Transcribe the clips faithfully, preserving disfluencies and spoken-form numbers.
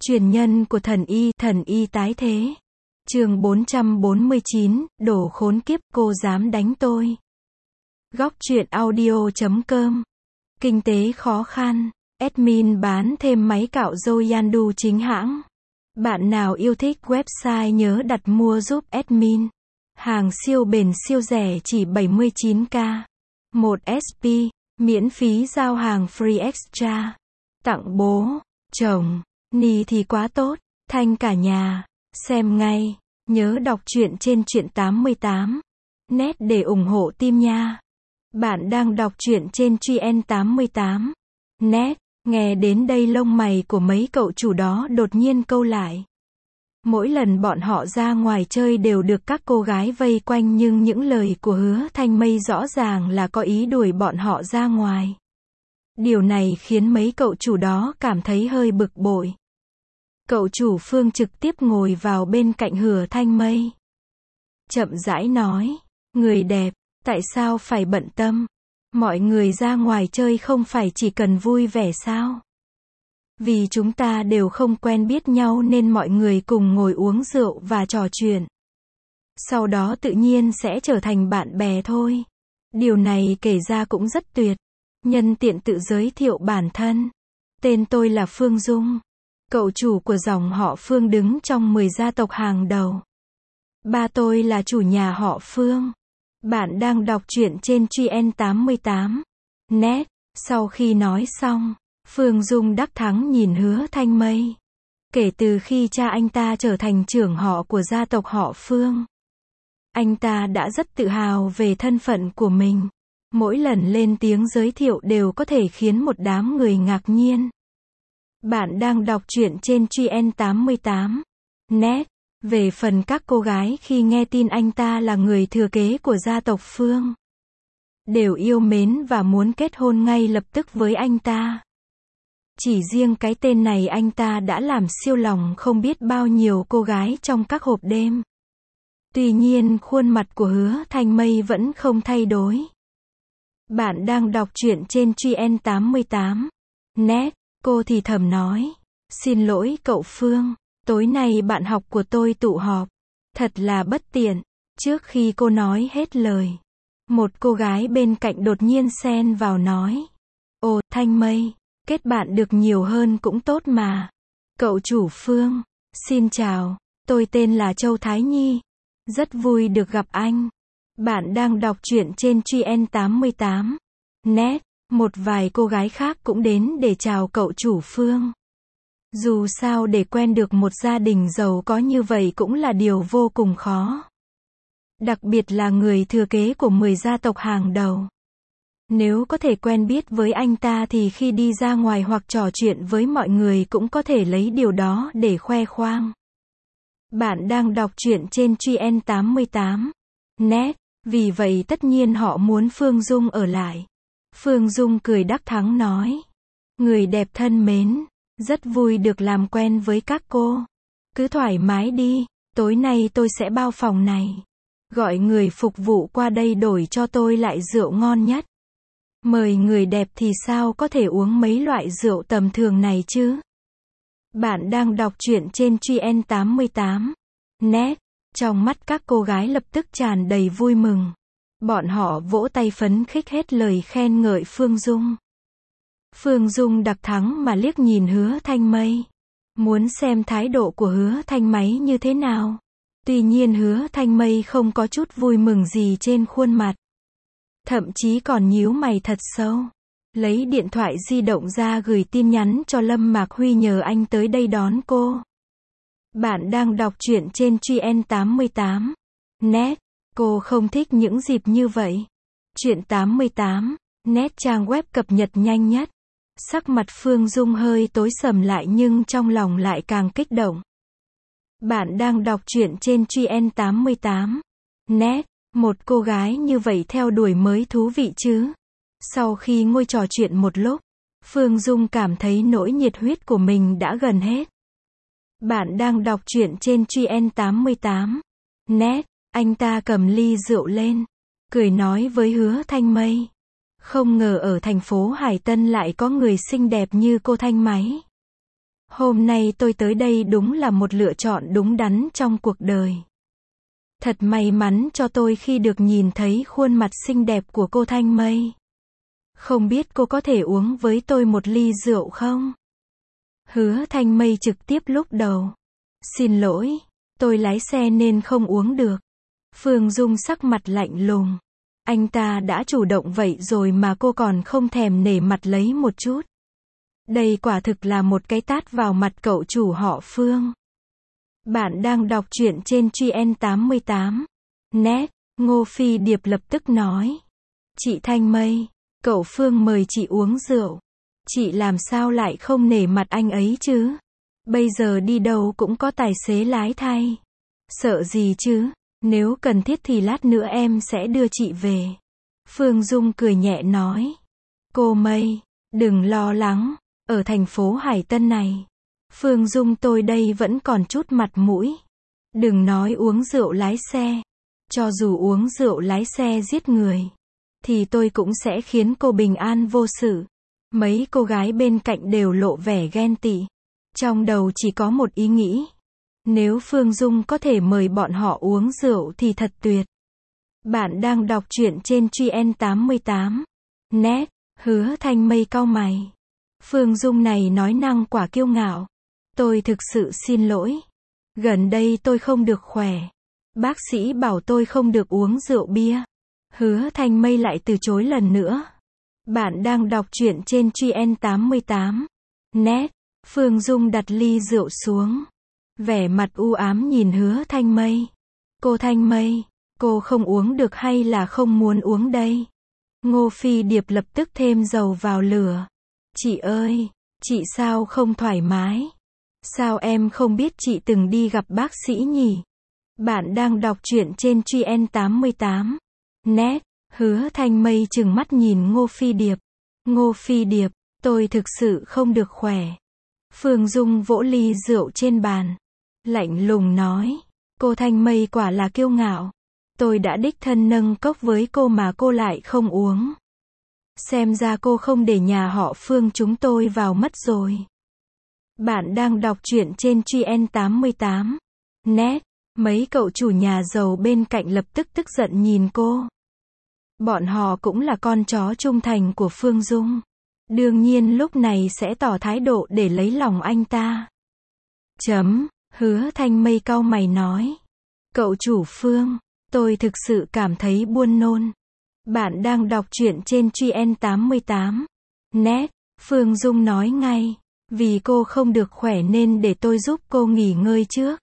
Truyền nhân của thần y, thần y tái thế. Chương bốn trăm bốn mươi chín, đồ khốn kiếp, cô dám đánh tôi. Góc truyện audio chấm com. Kinh tế khó khăn. Admin bán thêm máy cạo râu Yandu chính hãng. Bạn nào yêu thích website nhớ đặt mua giúp admin. Hàng siêu bền siêu rẻ chỉ bảy mươi chín k. một ét pê, miễn phí giao hàng free extra. Tặng bố, chồng, ni thì quá tốt, thanh cả nhà. Xem ngay, nhớ đọc truyện trên truyện tám mươi tám net để ủng hộ team nha. Bạn đang đọc truyện trên truyện tám mươi tám net. Nghe đến đây lông mày của mấy cậu chủ đó đột nhiên câu lại. Mỗi lần bọn họ ra ngoài chơi đều được các cô gái vây quanh, nhưng những lời của Hứa Thanh Mây rõ ràng là có ý đuổi bọn họ ra ngoài. Điều này khiến mấy cậu chủ đó cảm thấy hơi bực bội. Cậu chủ Phương trực tiếp ngồi vào bên cạnh Hứa Thanh Mây. Chậm rãi nói, người đẹp, tại sao phải bận tâm? Mọi người ra ngoài chơi không phải chỉ cần vui vẻ sao? Vì chúng ta đều không quen biết nhau nên mọi người cùng ngồi uống rượu và trò chuyện. Sau đó tự nhiên sẽ trở thành bạn bè thôi. Điều này kể ra cũng rất tuyệt. Nhân tiện tự giới thiệu bản thân. Tên tôi là Phương Dung. Cậu chủ của dòng họ Phương đứng trong mười gia tộc hàng đầu. Ba tôi là chủ nhà họ Phương. Bạn đang đọc truyện trên truyện tám mươi tám net. Sau khi nói xong, Phương Dung đắc thắng nhìn Hứa Thanh Mây. Kể từ khi cha anh ta trở thành trưởng họ của gia tộc họ Phương, anh ta đã rất tự hào về thân phận của mình. Mỗi lần lên tiếng giới thiệu đều có thể khiến một đám người ngạc nhiên. Bạn đang đọc truyện trên truyện tám mươi tám net. Về phần các cô gái khi nghe tin anh ta là người thừa kế của gia tộc Phương, đều yêu mến và muốn kết hôn ngay lập tức với anh ta. Chỉ riêng cái tên này anh ta đã làm siêu lòng không biết bao nhiêu cô gái trong các hộp đêm. Tuy nhiên khuôn mặt của Hứa Thanh Mây vẫn không thay đổi. Bạn đang đọc truyện trên truyện tám mươi tám net. Cô thì thầm nói, xin lỗi cậu Phương, tối nay bạn học của tôi tụ họp. Thật là bất tiện. Trước khi cô nói hết lời, một cô gái bên cạnh đột nhiên xen vào nói, ồ, Thanh Mây, kết bạn được nhiều hơn cũng tốt mà. Cậu chủ Phương, xin chào, tôi tên là Châu Thái Nhi. Rất vui được gặp anh. Bạn đang đọc truyện trên truyện tám mươi tám net. Một vài cô gái khác cũng đến để chào cậu chủ Phương. Dù sao để quen được một gia đình giàu có như vậy cũng là điều vô cùng khó. Đặc biệt là người thừa kế của mười gia tộc hàng đầu. Nếu có thể quen biết với anh ta thì khi đi ra ngoài hoặc trò chuyện với mọi người cũng có thể lấy điều đó để khoe khoang. Bạn đang đọc truyện trên truyện tám mươi tám net. Vì vậy tất nhiên họ muốn Phương Dung ở lại. Phương Dung cười đắc thắng nói, người đẹp thân mến, rất vui được làm quen với các cô. Cứ thoải mái đi, tối nay tôi sẽ bao phòng này. Gọi người phục vụ qua đây đổi cho tôi lại rượu ngon nhất. Mời người đẹp thì sao có thể uống mấy loại rượu tầm thường này chứ? Bạn đang đọc truyện trên truyện tám mươi tám net. Trong mắt các cô gái lập tức tràn đầy vui mừng. Bọn họ vỗ tay phấn khích hết lời khen ngợi Phương Dung. Phương Dung đặc thắng mà liếc nhìn Hứa Thanh Mây. Muốn xem thái độ của Hứa Thanh Mây như thế nào. Tuy nhiên Hứa Thanh Mây không có chút vui mừng gì trên khuôn mặt. Thậm chí còn nhíu mày thật sâu. Lấy điện thoại di động ra gửi tin nhắn cho Lâm Mạc Huy nhờ anh tới đây đón cô. Bạn đang đọc truyện trên truyện tám mươi tám net. Cô không thích những dịp như vậy. Truyện tám mươi tám net trang web cập nhật nhanh nhất. Sắc mặt Phương Dung hơi tối sầm lại nhưng trong lòng lại càng kích động. Bạn đang đọc truyện trên truyện tám mươi tám net. Một cô gái như vậy theo đuổi mới thú vị chứ. Sau khi ngồi trò chuyện một lúc, Phương Dung cảm thấy nỗi nhiệt huyết của mình đã gần hết. Bạn đang đọc truyện trên truyện tám mươi tám net. Anh ta cầm ly rượu lên, cười nói với Hứa Thanh Mây. Không ngờ ở thành phố Hải Tân lại có người xinh đẹp như cô Thanh Máy. Hôm nay tôi tới đây đúng là một lựa chọn đúng đắn trong cuộc đời. Thật may mắn cho tôi khi được nhìn thấy khuôn mặt xinh đẹp của cô Thanh Mây. Không biết cô có thể uống với tôi một ly rượu không? Hứa Thanh Mây trực tiếp lúc đầu. Xin lỗi, tôi lái xe nên không uống được. Phương Dung sắc mặt lạnh lùng. Anh ta đã chủ động vậy rồi mà cô còn không thèm nể mặt lấy một chút. Đây quả thực là một cái tát vào mặt cậu chủ họ Phương. Bạn đang đọc truyện trên Truyện tám mươi tám net. Ngô Phi Điệp lập tức nói. Chị Thanh Mây, cậu Phương mời chị uống rượu. Chị làm sao lại không nể mặt anh ấy chứ? Bây giờ đi đâu cũng có tài xế lái thay. Sợ gì chứ? Nếu cần thiết thì lát nữa em sẽ đưa chị về. Phương Dung cười nhẹ nói. Cô Mây, đừng lo lắng. Ở thành phố Hải Tân này, Phương Dung tôi đây vẫn còn chút mặt mũi. Đừng nói uống rượu lái xe. Cho dù uống rượu lái xe giết người, thì tôi cũng sẽ khiến cô bình an vô sự. Mấy cô gái bên cạnh đều lộ vẻ ghen tị. Trong đầu chỉ có một ý nghĩ. Nếu Phương Dung có thể mời bọn họ uống rượu thì thật tuyệt. Bạn đang đọc truyện trên Truyện tám mươi tám net. Hứa Thanh Mây cau mày. Phương Dung này nói năng quả kiêu ngạo. Tôi thực sự xin lỗi. Gần đây tôi không được khỏe. Bác sĩ bảo tôi không được uống rượu bia. Hứa Thanh Mây lại từ chối lần nữa. Bạn đang đọc truyện trên Truyện tám mươi tám net. Phương Dung đặt ly rượu xuống. Vẻ mặt u ám nhìn Hứa Thanh Mây. Cô Thanh Mây, cô không uống được hay là không muốn uống đây? Ngô Phi Điệp lập tức thêm dầu vào lửa. Chị ơi, chị sao không thoải mái? Sao em không biết chị từng đi gặp bác sĩ nhỉ? Bạn đang đọc truyện trên Truyện tám mươi tám net. Hứa Thanh Mây trừng mắt nhìn Ngô Phi Điệp. Ngô Phi Điệp, tôi thực sự không được khỏe. Phương Dung vỗ ly rượu trên bàn. Lạnh lùng nói. Cô Thanh Mây quả là kiêu ngạo. Tôi đã đích thân nâng cốc với cô mà cô lại không uống. Xem ra cô không để nhà họ Phương chúng tôi vào mất rồi. Bạn đang đọc truyện trên Truyện tám mươi tám net. Mấy cậu chủ nhà giàu bên cạnh lập tức tức giận nhìn cô. Bọn họ cũng là con chó trung thành của Phương Dung. Đương nhiên lúc này sẽ tỏ thái độ để lấy lòng anh ta. Chấm. Hứa Thanh Mây cau mày nói. Cậu chủ Phương, tôi thực sự cảm thấy buồn nôn. Bạn đang đọc truyện trên Truyện tám mươi tám net. Phương Dung nói ngay. Vì cô không được khỏe nên để tôi giúp cô nghỉ ngơi trước.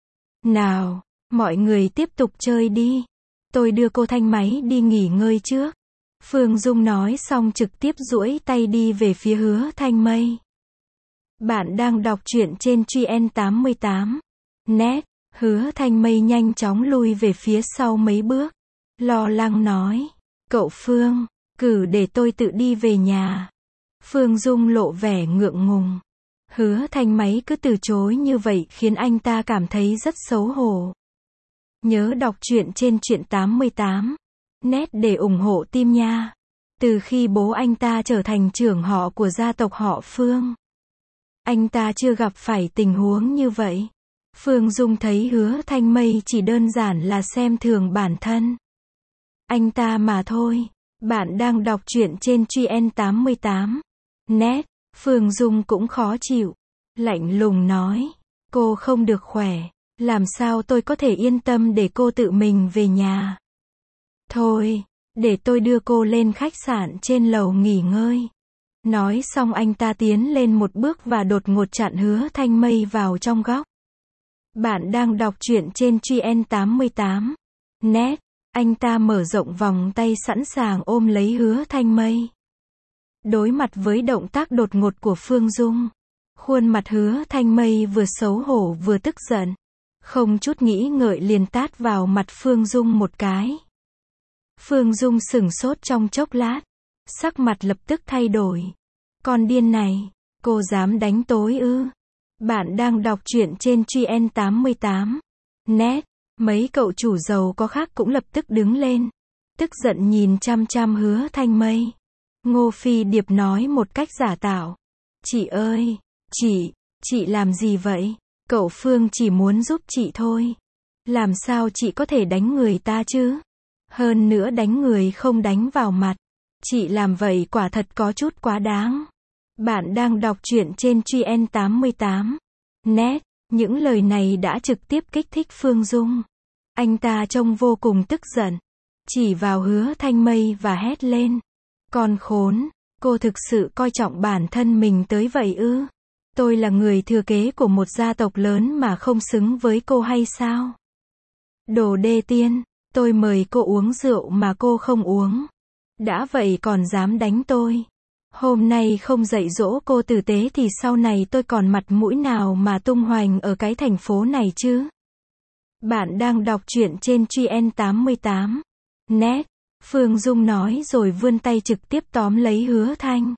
Nào, mọi người tiếp tục chơi đi. Tôi đưa cô Thanh Máy đi nghỉ ngơi trước. Phương Dung nói xong trực tiếp duỗi tay đi về phía Hứa Thanh Mây. Bạn đang đọc truyện trên Truyện tám mươi tám net. Hứa Thanh Mây nhanh chóng lui về phía sau mấy bước. Lo lắng nói. Cậu Phương, cử để tôi tự đi về nhà. Phương Dung lộ vẻ ngượng ngùng. Hứa Thanh Máy cứ từ chối như vậy khiến anh ta cảm thấy rất xấu hổ. Nhớ đọc truyện trên Truyện tám mươi tám net để ủng hộ team nha. Từ khi bố anh ta trở thành trưởng họ của gia tộc họ Phương, anh ta chưa gặp phải tình huống như vậy. Phương Dung thấy Hứa Thanh Mây chỉ đơn giản là xem thường bản thân anh ta mà thôi. Bạn đang đọc truyện trên Truyện tám mươi tám net. Phương Dung cũng khó chịu. Lạnh lùng nói. Cô không được khỏe. Làm sao tôi có thể yên tâm để cô tự mình về nhà? Thôi, để tôi đưa cô lên khách sạn trên lầu nghỉ ngơi. Nói xong anh ta tiến lên một bước và đột ngột chặn Hứa Thanh Mây vào trong góc. Bạn đang đọc truyện trên Truyện tám mươi tám net. Anh ta mở rộng vòng tay sẵn sàng ôm lấy Hứa Thanh Mây. Đối mặt với động tác đột ngột của Phương Dung, khuôn mặt Hứa Thanh Mây vừa xấu hổ vừa tức giận. Không chút nghĩ ngợi liền tát vào mặt Phương Dung một cái. Phương Dung sửng sốt trong chốc lát. Sắc mặt lập tức thay đổi. Con điên này, cô dám đánh tối ư? Bạn đang đọc truyện trên Truyện tám mươi tám net. Mấy cậu chủ giàu có khác cũng lập tức đứng lên. Tức giận nhìn chăm chăm Hứa Thanh Mây. Ngô Phi Điệp nói một cách giả tạo. Chị ơi, chị, Chị làm gì vậy? Cậu Phương chỉ muốn giúp chị thôi. Làm sao chị có thể đánh người ta chứ? Hơn nữa đánh người không đánh vào mặt. Chị làm vậy quả thật có chút quá đáng. Bạn đang đọc truyện trên Truyện tám mươi tám net. Những lời này đã trực tiếp kích thích Phương Dung. Anh ta trông vô cùng tức giận. Chỉ vào Hứa Thanh Mây và hét lên. Con khốn, cô thực sự coi trọng bản thân mình tới vậy ư? Tôi là người thừa kế của một gia tộc lớn mà không xứng với cô hay sao? Đồ đê tiện, tôi mời cô uống rượu mà cô không uống. Đã vậy còn dám đánh tôi. Hôm nay không dạy dỗ cô tử tế thì sau này tôi còn mặt mũi nào mà tung hoành ở cái thành phố này chứ? Bạn đang đọc truyện trên Truyện tám mươi tám net. Phương Dung nói rồi vươn tay trực tiếp tóm lấy Hứa Thanh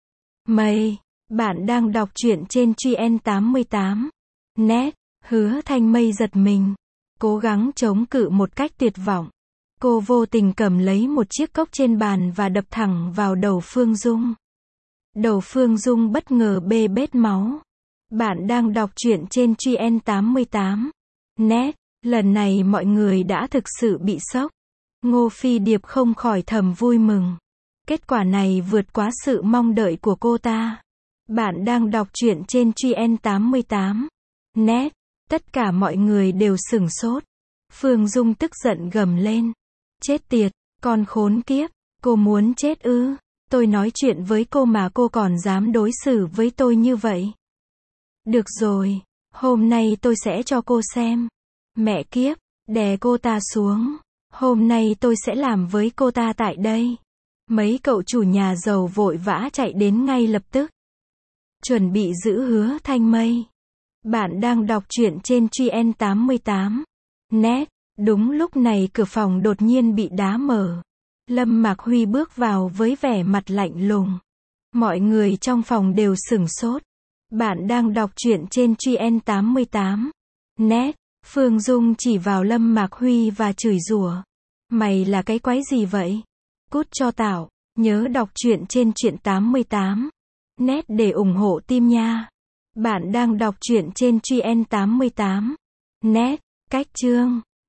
Mây. Bạn đang đọc truyện trên Truyện tám mươi tám net. Hứa Thanh Mây giật mình. Cố gắng chống cự một cách tuyệt vọng. Cô vô tình cầm lấy một chiếc cốc trên bàn và đập thẳng vào đầu Phương Dung. Đầu Phương Dung bất ngờ bê bết máu. Bạn đang đọc truyện trên Truyện tám mươi tám net. Lần này mọi người đã thực sự bị sốc. Ngô Phi Điệp không khỏi thầm vui mừng. Kết quả này vượt quá sự mong đợi của cô ta. Bạn đang đọc truyện trên Truyện tám mươi tám net. Tất cả mọi người đều sửng sốt. Phương Dung tức giận gầm lên. Chết tiệt, con khốn kiếp, cô muốn chết ư? Tôi nói chuyện với cô mà cô còn dám đối xử với tôi như vậy. Được rồi, hôm nay tôi sẽ cho cô xem. Mẹ kiếp, đè cô ta xuống. Hôm nay tôi sẽ làm với cô ta tại đây. Mấy cậu chủ nhà giàu vội vã chạy đến ngay lập tức. Chuẩn bị giữ Hứa Thanh Mây. Bạn đang đọc truyện trên Truyện tám mươi tám net. Đúng lúc này cửa phòng đột nhiên bị đá mở. Lâm Mạc Huy bước vào với vẻ mặt lạnh lùng. Mọi người trong phòng đều sửng sốt. Bạn đang đọc truyện trên Truyện tám mươi tám net. Phương Dung chỉ vào Lâm Mạc Huy và chửi rủa. Mày là cái quái gì vậy? Cút cho tao. Nhớ đọc truyện trên Truyện tám mươi tám net để ủng hộ team nha. Bạn đang đọc truyện trên Truyện tám mươi tám net. Cách chương